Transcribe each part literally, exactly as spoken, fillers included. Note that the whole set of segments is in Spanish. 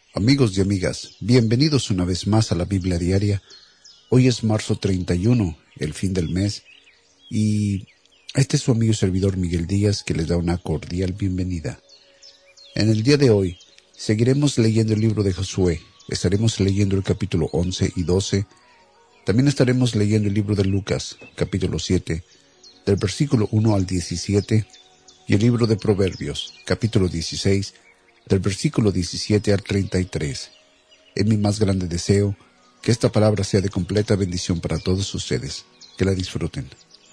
Amigos y amigas, bienvenidos una vez más a la Biblia Diaria. Hoy es marzo treinta y uno, el fin del mes, y este es su amigo y servidor Miguel Díaz, que les da una cordial bienvenida. En el día de hoy seguiremos leyendo el libro de Josué. Estaremos leyendo el capítulo once y doce. También estaremos leyendo el libro de Lucas, capítulo siete, del versículo uno al diecisiete, y el libro de Proverbios, capítulo dieciséis, del versículo diecisiete al treinta y tres. Es mi más grande deseo que esta palabra sea de completa bendición para todos ustedes. Que la disfruten.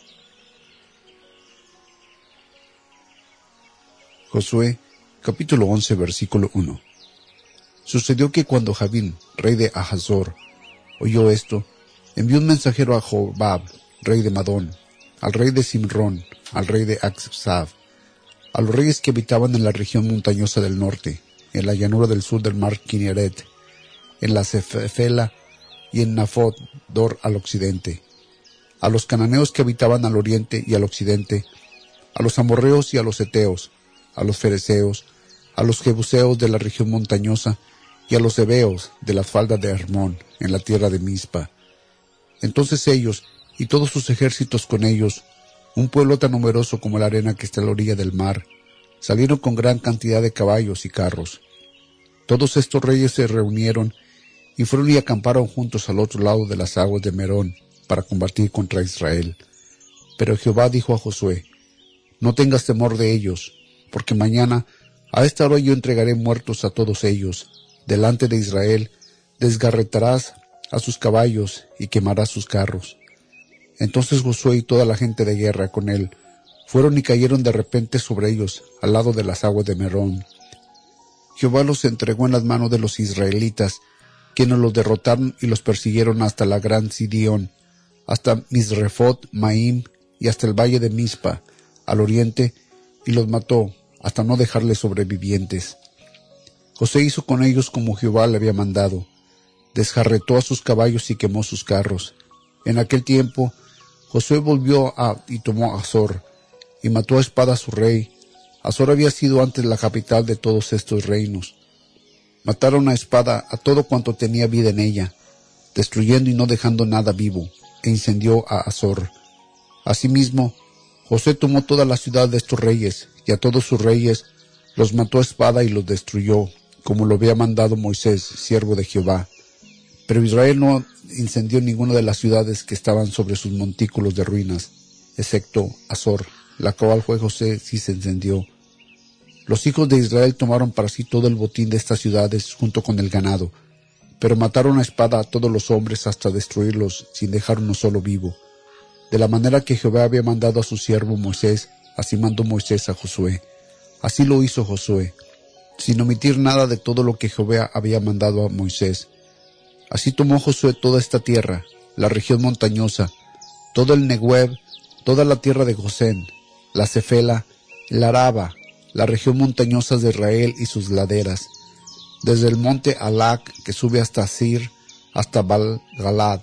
Josué, capítulo once, versículo uno. Sucedió que cuando Javín, rey de Ahazor, oyó esto, envió un mensajero a Jobab, rey de Madón, al rey de Simrón, al rey de Aksab, a los reyes que habitaban en la región montañosa del norte, en la llanura del sur del mar Kineret, en la Cefela y en Nafot Dor al occidente, a los cananeos que habitaban al oriente y al occidente, a los amorreos y a los heteos, a los fereceos, a los jebuseos de la región montañosa y a los heveos de las faldas de Hermón, en la tierra de Mizpa. Entonces ellos y todos sus ejércitos con ellos, un pueblo tan numeroso como la arena que está a la orilla del mar, salieron con gran cantidad de caballos y carros. Todos estos reyes se reunieron y fueron y acamparon juntos al otro lado de las aguas de Merón para combatir contra Israel. Pero Jehová dijo a Josué: no tengas temor de ellos, porque mañana a esta hora yo entregaré muertos a todos ellos. Delante de Israel desgarretarás a sus caballos y quemarás sus carros. Entonces Josué y toda la gente de guerra con él fueron y cayeron de repente sobre ellos al lado de las aguas de Merón. Jehová los entregó en las manos de los israelitas, quienes los derrotaron y los persiguieron hasta la gran Sidión, hasta Misrefot Maim y hasta el valle de Mizpa, al oriente, y los mató, hasta no dejarles sobrevivientes. José hizo con ellos como Jehová le había mandado, desjarretó a sus caballos y quemó sus carros. En aquel tiempo Josué volvió a y tomó a Azor, y mató a espada a su rey. Azor había sido antes la capital de todos estos reinos. Mataron a espada a todo cuanto tenía vida en ella, destruyendo y no dejando nada vivo, e incendió a Azor. Asimismo, Josué tomó toda la ciudad de estos reyes, y a todos sus reyes los mató a espada y los destruyó, como lo había mandado Moisés, siervo de Jehová. Pero Israel no incendió ninguna de las ciudades que estaban sobre sus montículos de ruinas, excepto Azor, la cual fue José sí se encendió. Los hijos de Israel tomaron para sí todo el botín de estas ciudades junto con el ganado, pero mataron a espada a todos los hombres hasta destruirlos sin dejar uno solo vivo. De la manera que Jehová había mandado a su siervo Moisés, así mandó Moisés a Josué. Así lo hizo Josué, sin omitir nada de todo lo que Jehová había mandado a Moisés. Así tomó Josué toda esta tierra, la región montañosa, todo el Neguev, toda la tierra de Gosén, la Cefela, el Araba, la región montañosa de Israel y sus laderas, desde el monte Alac, que sube hasta Sir, hasta Baal-Galad,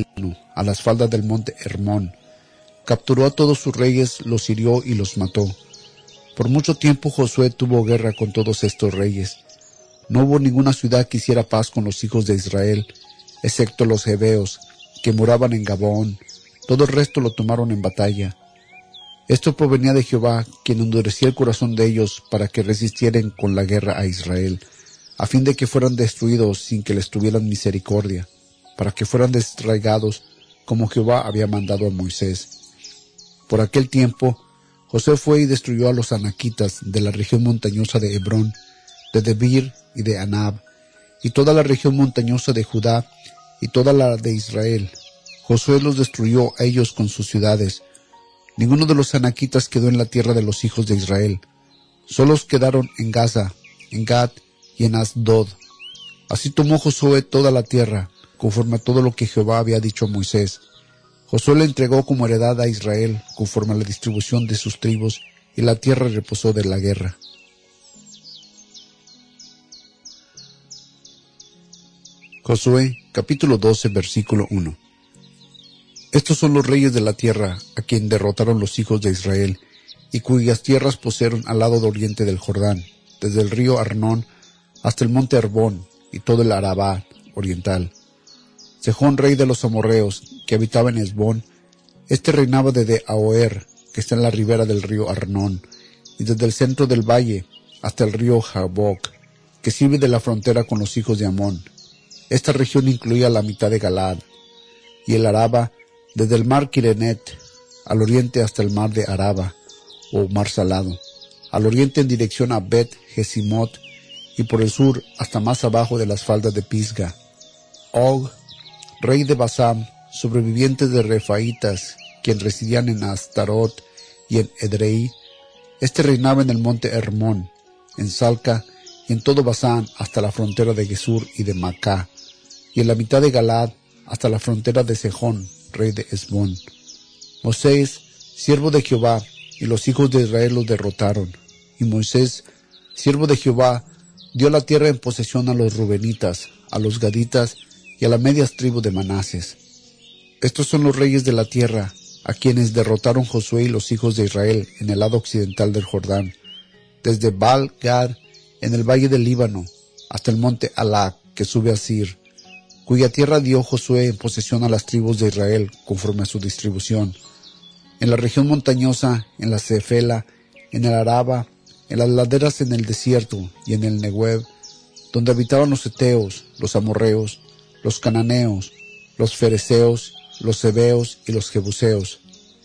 a las faldas del monte Hermón. Capturó a todos sus reyes, los hirió y los mató. Por mucho tiempo Josué tuvo guerra con todos estos reyes. No hubo ninguna ciudad que hiciera paz con los hijos de Israel, excepto los heveos, que moraban en Gabaón. Todo el resto lo tomaron en batalla. Esto provenía de Jehová, quien endurecía el corazón de ellos para que resistieran con la guerra a Israel, a fin de que fueran destruidos sin que les tuvieran misericordia, para que fueran desarraigados como Jehová había mandado a Moisés. Por aquel tiempo, José fue y destruyó a los anaquitas de la región montañosa de Hebrón, de Debir y de Anab, y toda la región montañosa de Judá, y toda la de Israel. Josué los destruyó a ellos con sus ciudades. Ninguno de los anaquitas quedó en la tierra de los hijos de Israel. Solos quedaron en Gaza, en Gat y en Asdod. Así tomó Josué toda la tierra, conforme a todo lo que Jehová había dicho a Moisés. Josué le entregó como heredad a Israel, conforme a la distribución de sus tribus, y la tierra reposó de la guerra. Josué, capítulo doce, versículo uno. Estos son los reyes de la tierra, a quien derrotaron los hijos de Israel, y cuyas tierras poseyeron al lado de oriente del Jordán, desde el río Arnón hasta el monte Herbón, y todo el Arabá oriental. Sejón, rey de los amorreos, que habitaba en Hesbón, este reinaba desde Aroer, que está en la ribera del río Arnón, y desde el centro del valle hasta el río Jaboc, que sirve de la frontera con los hijos de Amón. Esta región incluía la mitad de Galaad, y el Araba, desde el mar Kirenet, al oriente hasta el mar de Araba, o mar Salado, al oriente en dirección a Bet Jesimot, y por el sur hasta más abajo de las faldas de Pisga. Og, rey de Basán, sobrevivientes de Refaitas, quien residían en Astarot y en Edrei, este reinaba en el monte Hermón, en Salca y en todo Basán hasta la frontera de Gesur y de Macá, y en la mitad de Galaad hasta la frontera de Sejón, rey de Hesbón. Moisés, siervo de Jehová, y los hijos de Israel los derrotaron, y Moisés, siervo de Jehová, dio la tierra en posesión a los rubenitas, a los gaditas y a las medias tribus de Manases. Estos son los reyes de la tierra, a quienes derrotaron Josué y los hijos de Israel en el lado occidental del Jordán, desde Baal-Gad en el valle del Líbano, hasta el monte Halak, que sube a Sir, cuya tierra dio Josué en posesión a las tribus de Israel, conforme a su distribución, en la región montañosa, en la Cefela, en el Araba, en las laderas en el desierto y en el Negev, donde habitaban los heteos, los amorreos, los cananeos, los fereceos, los heveos y los jebuseos.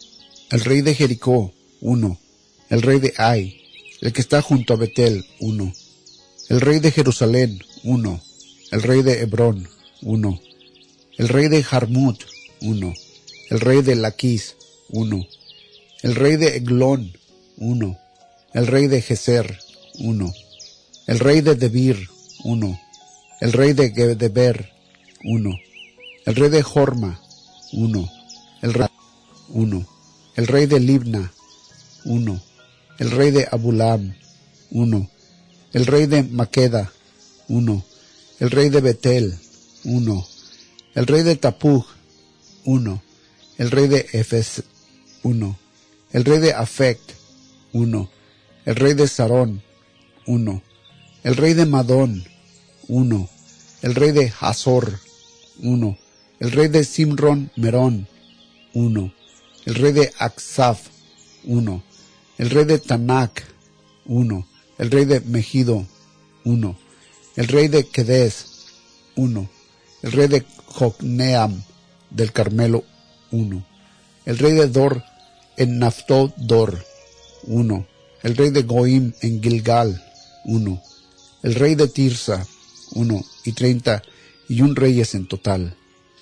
El rey de Jericó, uno. El rey de Ai, el que está junto a Betel, uno. El rey de Jerusalén, uno. El rey de Hebrón, uno. El rey de Jarmut, uno. El rey de Laquis, uno. El rey de Eglón, uno. El rey de Geser, uno. El rey de Debir, uno. El rey de Gedeber, uno. El rey de Jorma, uno. El rey, uno. El rey de Libna, uno. El rey de Abulam, uno. El rey de Maqueda, uno. El rey de Betel, uno. El rey de Tapuj, uno. El rey de Efes, uno. El rey de Afec, uno. El rey de Sarón, uno. El rey de Madón, uno. El rey de Hazor, uno. El rey de Simrón Merón, uno. El rey de Aksaf, uno. El rey de Tanac, uno. El rey de Megido, uno. El rey de Kedes, uno. El rey de Jocneam del Carmelo, uno. El rey de Dor en Naftod Dor, uno. El rey de Goim en Gilgal, uno. El rey de Tirsa, uno. Y treinta y un reyes en total.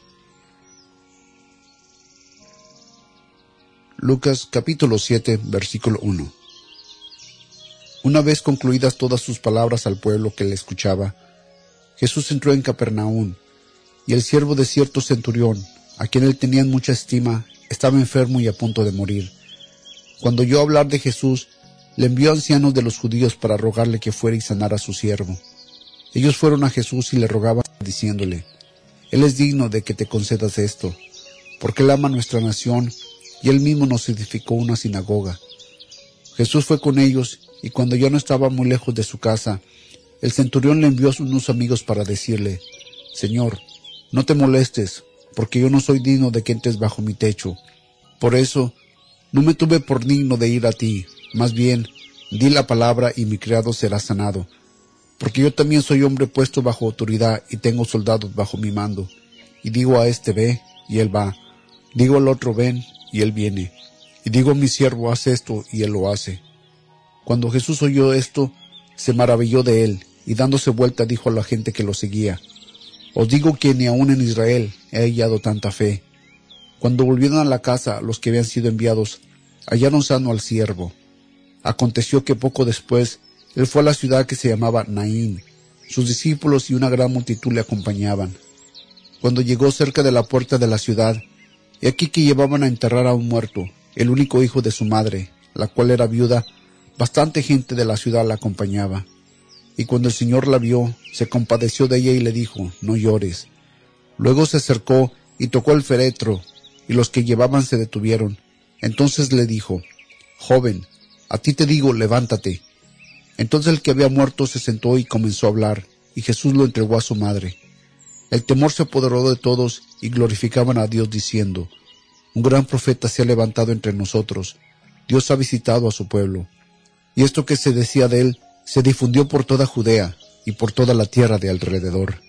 Lucas capítulo siete, versículo uno. Una vez concluidas todas sus palabras al pueblo que le escuchaba, Jesús entró en Capernaum, y el siervo de cierto centurión, a quien él tenía mucha estima, estaba enfermo y a punto de morir. Cuando oyó hablar de Jesús, le envió ancianos de los judíos para rogarle que fuera y sanara a su siervo. Ellos fueron a Jesús y le rogaban, diciéndole: Él es digno de que te concedas esto, porque él ama nuestra nación, y él mismo nos edificó una sinagoga. Jesús fue con ellos, y cuando ya no estaba muy lejos de su casa, el centurión le envió a unos amigos para decirle: Señor, no te molestes, porque yo no soy digno de que entres bajo mi techo. Por eso, no me tuve por digno de ir a ti. Más bien, di la palabra y mi criado será sanado. Porque yo también soy hombre puesto bajo autoridad y tengo soldados bajo mi mando. Y digo a este ve, y él va. Digo al otro ven, y él viene. Y digo a mi siervo haz esto, y él lo hace. Cuando Jesús oyó esto, se maravilló de él, y dándose vuelta dijo a la gente que lo seguía: Os digo que ni aun en Israel he hallado tanta fe. Cuando volvieron a la casa los que habían sido enviados, hallaron sano al siervo. Aconteció que poco después, él fue a la ciudad que se llamaba Naín. Sus discípulos y una gran multitud le acompañaban. Cuando llegó cerca de la puerta de la ciudad, he aquí que llevaban a enterrar a un muerto, el único hijo de su madre, la cual era viuda. Bastante gente de la ciudad la acompañaba. Y cuando el Señor la vio, se compadeció de ella y le dijo: No llores. Luego se acercó y tocó el féretro, y los que llevaban se detuvieron. Entonces le dijo: Joven, a ti te digo, levántate. Entonces el que había muerto se sentó y comenzó a hablar, y Jesús lo entregó a su madre. El temor se apoderó de todos y glorificaban a Dios diciendo: un gran profeta se ha levantado entre nosotros, Dios ha visitado a su pueblo. Y esto que se decía de él se difundió por toda Judea y por toda la tierra de alrededor.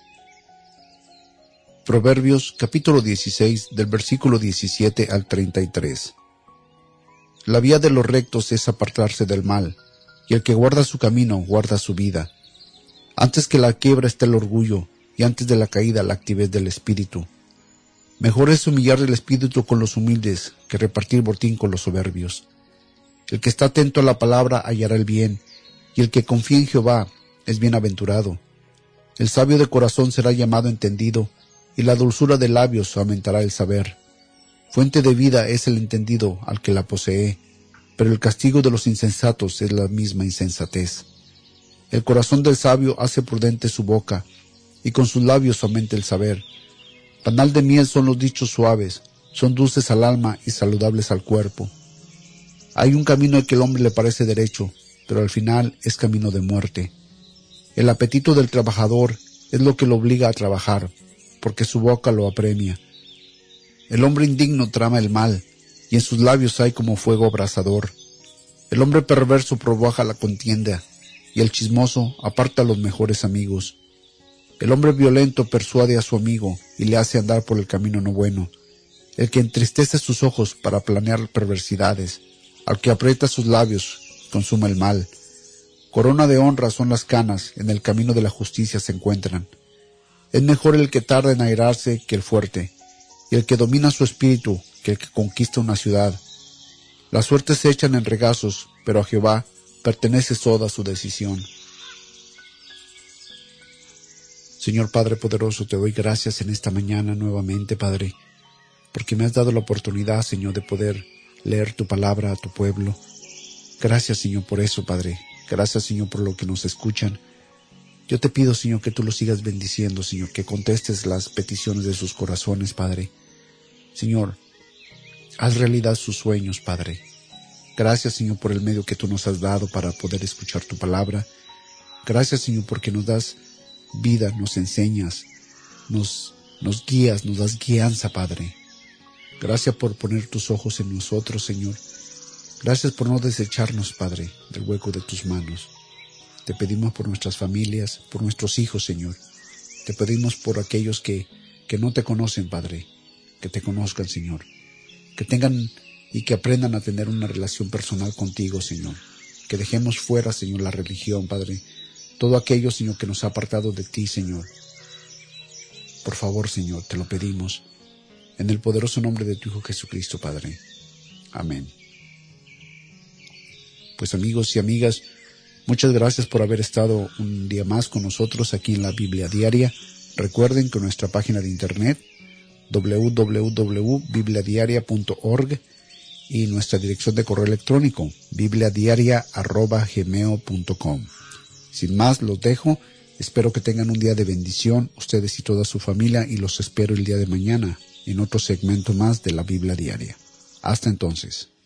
Proverbios capítulo dieciséis, del versículo diecisiete al treinta y tres. La vía de los rectos es apartarse del mal, y el que guarda su camino guarda su vida. Antes que la quiebra está el orgullo, y antes de la caída la altivez del espíritu. Mejor es humillar el espíritu con los humildes que repartir botín con los soberbios. El que está atento a la palabra hallará el bien, y el que confía en Jehová es bienaventurado. El sabio de corazón será llamado entendido, y la dulzura de labios aumentará el saber. Fuente de vida es el entendido al que la posee, pero el castigo de los insensatos es la misma insensatez. El corazón del sabio hace prudente su boca, y con sus labios aumenta el saber. Panal de miel son los dichos suaves, son dulces al alma y saludables al cuerpo. Hay un camino que al hombre le parece derecho, pero al final es camino de muerte. El apetito del trabajador es lo que lo obliga a trabajar, porque su boca lo apremia. El hombre indigno trama el mal, y en sus labios hay como fuego abrasador. El hombre perverso provoca la contienda, y el chismoso aparta a los mejores amigos. El hombre violento persuade a su amigo y le hace andar por el camino no bueno. El que entristece sus ojos para planear perversidades, al que aprieta sus labios, consume el mal. Corona de honra son las canas, en el camino de la justicia se encuentran. Es mejor el que tarda en airarse que el fuerte, y el que domina su espíritu que el que conquista una ciudad. Las suertes se echan en regazos, pero a Jehová pertenece toda su decisión. Señor Padre poderoso, te doy gracias en esta mañana nuevamente, Padre, porque me has dado la oportunidad, Señor, de poder leer tu palabra a tu pueblo. Gracias, Señor, por eso, Padre. Gracias, Señor, por lo que nos escuchan. Yo te pido, Señor, que tú los sigas bendiciendo, Señor, que contestes las peticiones de sus corazones, Padre. Señor, haz realidad sus sueños, Padre. Gracias, Señor, por el medio que tú nos has dado para poder escuchar tu palabra. Gracias, Señor, porque nos das vida, nos enseñas, nos, nos guías, nos das guianza, Padre. Gracias por poner tus ojos en nosotros, Señor. Gracias por no desecharnos, Padre, del hueco de tus manos. Te pedimos por nuestras familias, por nuestros hijos, Señor. Te pedimos por aquellos que, que no te conocen, Padre, que te conozcan, Señor. Que tengan y que aprendan a tener una relación personal contigo, Señor. Que dejemos fuera, Señor, la religión, Padre. Todo aquello, Señor, que nos ha apartado de ti, Señor. Por favor, Señor, te lo pedimos. En el poderoso nombre de tu Hijo Jesucristo, Padre. Amén. Pues amigos y amigas, muchas gracias por haber estado un día más con nosotros aquí en la Biblia Diaria. Recuerden que nuestra página de internet doble u doble u doble u punto biblia diaria punto org y nuestra dirección de correo electrónico biblia diaria arroba gmail punto com. Sin más, los dejo. Espero que tengan un día de bendición, ustedes y toda su familia, y los espero el día de mañana en otro segmento más de la Biblia Diaria. Hasta entonces.